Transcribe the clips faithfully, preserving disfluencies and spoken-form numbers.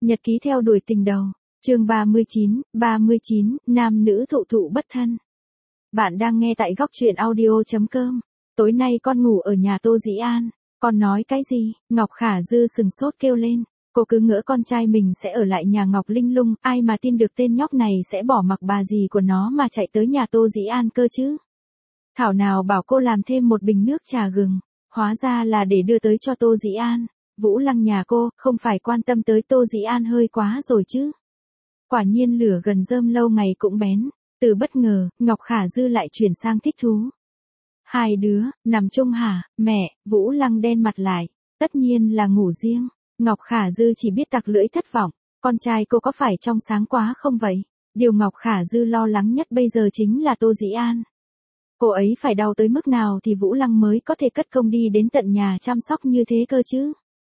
Nhật ký theo đuổi tình đầu, chương ba mươi chín, ba mươi chín, nam nữ thụ thụ bất thân. Bạn đang nghe tại góc truyện audio chấm com. Tối nay con ngủ ở nhà Tô Dĩ An. Con nói cái gì? Ngọc Khả Dư sừng sốt kêu lên. Cô cứ ngỡ con trai mình sẽ ở lại nhà Ngọc Linh Lung, ai mà tin được tên nhóc này sẽ bỏ mặc bà dì của nó mà chạy tới nhà Tô Dĩ An cơ chứ. Thảo nào bảo cô làm thêm một bình nước trà gừng, hóa ra là để đưa tới cho Tô Dĩ An. Vũ Lăng nhà cô, không phải quan tâm tới Tô Dĩ An hơi quá rồi chứ. Quả nhiên lửa gần rơm lâu ngày cũng bén, từ bất ngờ, Ngọc Khả Dư lại chuyển sang thích thú. Hai đứa, nằm chung hả, mẹ, Vũ Lăng đen mặt lại, tất nhiên là ngủ riêng. Ngọc Khả Dư chỉ biết tặc lưỡi thất vọng, con trai cô có phải trong sáng quá không vậy? Điều Ngọc Khả Dư lo lắng nhất bây giờ chính là Tô Dĩ An. Cô ấy phải đau tới mức nào thì Vũ Lăng mới có thể cất công đi đến tận nhà chăm sóc như thế cơ chứ?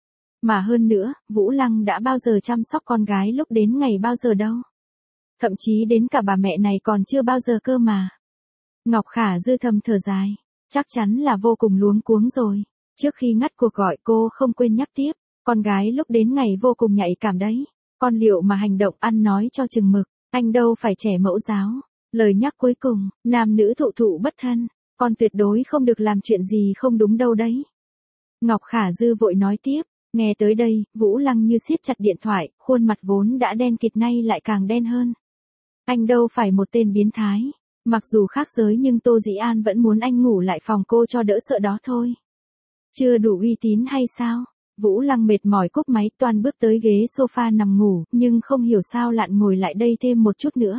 Mà hơn nữa, Vũ Lăng đã bao giờ chăm sóc con gái lúc đến ngày bao giờ đâu. Thậm chí đến cả bà mẹ này còn chưa bao giờ cơ mà. Ngọc Khả Dư thầm thở dài, chắc chắn là vô cùng luống cuống rồi. Trước khi ngắt cuộc gọi cô không quên nhắc tiếp, con gái lúc đến ngày vô cùng nhạy cảm đấy. Con liệu mà hành động ăn nói cho chừng mực, anh đâu phải trẻ mẫu giáo. Lời nhắc cuối cùng, nam nữ thụ thụ bất thân, con tuyệt đối không được làm chuyện gì không đúng đâu đấy. Ngọc Khả Dư vội nói tiếp. Nghe tới đây, Vũ Lăng như siết chặt điện thoại, khuôn mặt vốn đã đen kịt nay lại càng đen hơn. Anh đâu phải một tên biến thái. Mặc dù khác giới nhưng Tô Dĩ An vẫn muốn anh ngủ lại phòng cô cho đỡ sợ đó thôi. Chưa đủ uy tín hay sao? Vũ Lăng mệt mỏi cúp máy toan bước tới ghế sofa nằm ngủ, nhưng không hiểu sao lặn ngồi lại đây thêm một chút nữa.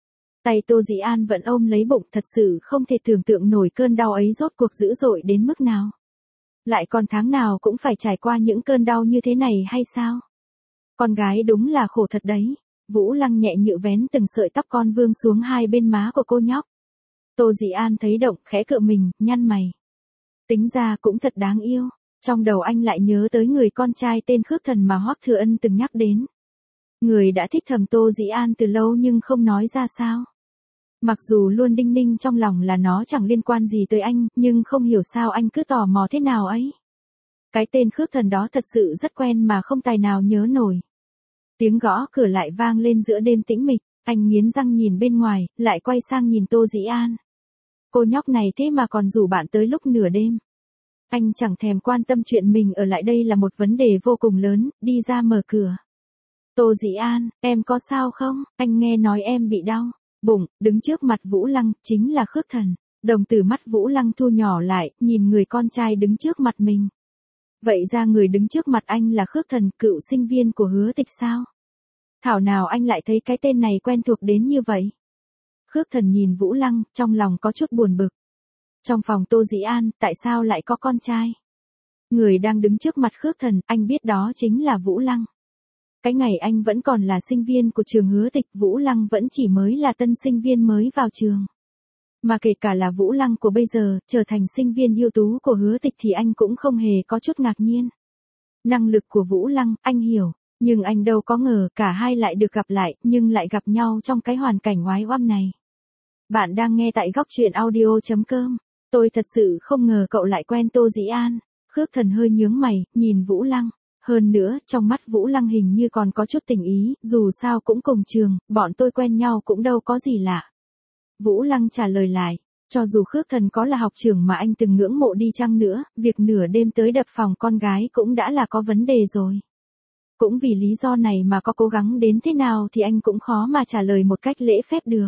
Tay Tô Dĩ An vẫn ôm lấy bụng, thật sự không thể tưởng tượng nổi cơn đau ấy rốt cuộc dữ dội đến mức nào. Lại còn tháng nào cũng phải trải qua những cơn đau như thế này hay sao? Con gái đúng là khổ thật đấy. Vũ Lăng nhẹ nhự vén từng sợi tóc con vương xuống hai bên má của cô nhóc. Tô Dĩ An thấy động khẽ cựa mình, nhăn mày. Tính ra cũng thật đáng yêu. Trong đầu anh lại nhớ tới người con trai tên Khước Thần mà Hoắc Thừa Ân từng nhắc đến. Người đã thích thầm Tô Dĩ An từ lâu nhưng không nói ra sao. Mặc dù luôn đinh ninh trong lòng là nó chẳng liên quan gì tới anh, nhưng không hiểu sao anh cứ tò mò thế nào ấy. Cái tên Khước Thần đó thật sự rất quen mà không tài nào nhớ nổi. Tiếng gõ cửa lại vang lên giữa đêm tĩnh mịch, anh nghiến răng nhìn bên ngoài, lại quay sang nhìn Tô Dĩ An. Cô nhóc này thế mà còn rủ bạn tới lúc nửa đêm. Anh chẳng thèm quan tâm chuyện mình ở lại đây là một vấn đề vô cùng lớn, đi ra mở cửa. Tô Dĩ An, em có sao không? Anh nghe nói em bị đau. Bụng, đứng trước mặt Vũ Lăng, chính là Khước Thần. Đồng tử mắt Vũ Lăng thu nhỏ lại, nhìn người con trai đứng trước mặt mình. Vậy ra người đứng trước mặt anh là Khước Thần, cựu sinh viên của Hứa Tịch sao? Thảo nào anh lại thấy cái tên này quen thuộc đến như vậy? Khước Thần nhìn Vũ Lăng, trong lòng có chút buồn bực. Trong phòng Tô Dĩ An, tại sao lại có con trai? Người đang đứng trước mặt Khước Thần, anh biết đó chính là Vũ Lăng. Cái ngày anh vẫn còn là sinh viên của trường Hứa Tịch, Vũ Lăng vẫn chỉ mới là tân sinh viên mới vào trường. Mà kể cả là Vũ Lăng của bây giờ, trở thành sinh viên ưu tú của Hứa Tịch thì anh cũng không hề có chút ngạc nhiên. Năng lực của Vũ Lăng, anh hiểu, nhưng anh đâu có ngờ cả hai lại được gặp lại, nhưng lại gặp nhau trong cái hoàn cảnh oái oăm này. Bạn đang nghe tại góc truyện audio chấm com. Tôi thật sự không ngờ cậu lại quen Tô Dĩ An. Khước Thần hơi nhướng mày, nhìn Vũ Lăng. Hơn nữa, trong mắt Vũ Lăng hình như còn có chút tình ý, dù sao cũng cùng trường, bọn tôi quen nhau cũng đâu có gì lạ. Vũ Lăng trả lời lại, cho dù Khước Thần có là học trưởng mà anh từng ngưỡng mộ đi chăng nữa, việc nửa đêm tới đập phòng con gái cũng đã là có vấn đề rồi. Cũng vì lý do này mà có cố gắng đến thế nào thì anh cũng khó mà trả lời một cách lễ phép được.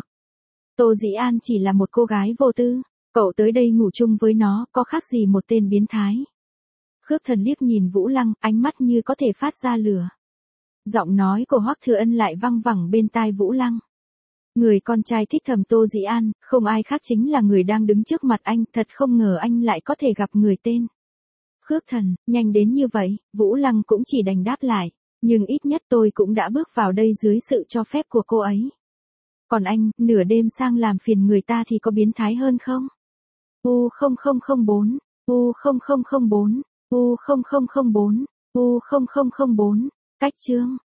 Tô Dĩ An chỉ là một cô gái vô tư, cậu tới đây ngủ chung với nó có khác gì một tên biến thái. Khước Thần liếc nhìn Vũ Lăng, ánh mắt như có thể phát ra lửa. Giọng nói của Hoắc Thừa Ân lại văng vẳng bên tai Vũ Lăng. Người con trai thích thầm Tô Dĩ An, không ai khác chính là người đang đứng trước mặt anh, thật không ngờ anh lại có thể gặp người tên Khước Thần, nhanh đến như vậy, Vũ Lăng cũng chỉ đành đáp lại, nhưng ít nhất tôi cũng đã bước vào đây dưới sự cho phép của cô ấy. Còn anh, nửa đêm sang làm phiền người ta thì có biến thái hơn không? U không không không bốn, U không không không bốn, U không không không bốn, U không không không bốn, cách chương.